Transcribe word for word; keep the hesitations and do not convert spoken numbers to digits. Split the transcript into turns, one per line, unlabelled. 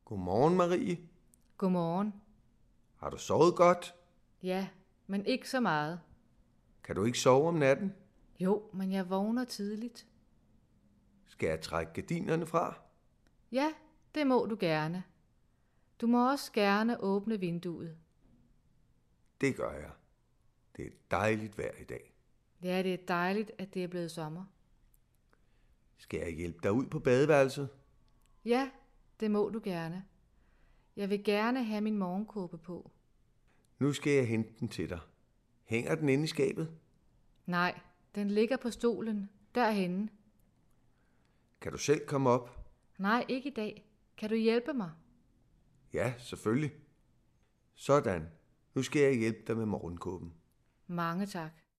Godmorgen, Marie.
Godmorgen.
Har du sovet godt?
Ja, men ikke så meget.
Kan du ikke sove om natten?
Jo, men jeg vågner tidligt.
Skal jeg trække gardinerne fra?
Ja, det må du gerne. Du må også gerne åbne vinduet.
Det gør jeg. Det er dejligt vejr i dag.
Ja, det er dejligt, at det er blevet sommer.
Skal jeg hjælpe dig ud på badeværelset?
Ja, det må du gerne. Jeg vil gerne have min morgenkåbe på.
Nu skal jeg hente den til dig. Hænger den inde i skabet?
Nej, den ligger på stolen, derhenne.
Kan du selv komme op?
Nej, ikke i dag. Kan du hjælpe mig?
Ja, selvfølgelig. Sådan. Nu skal jeg hjælpe dig med morgenkåben.
Mange tak.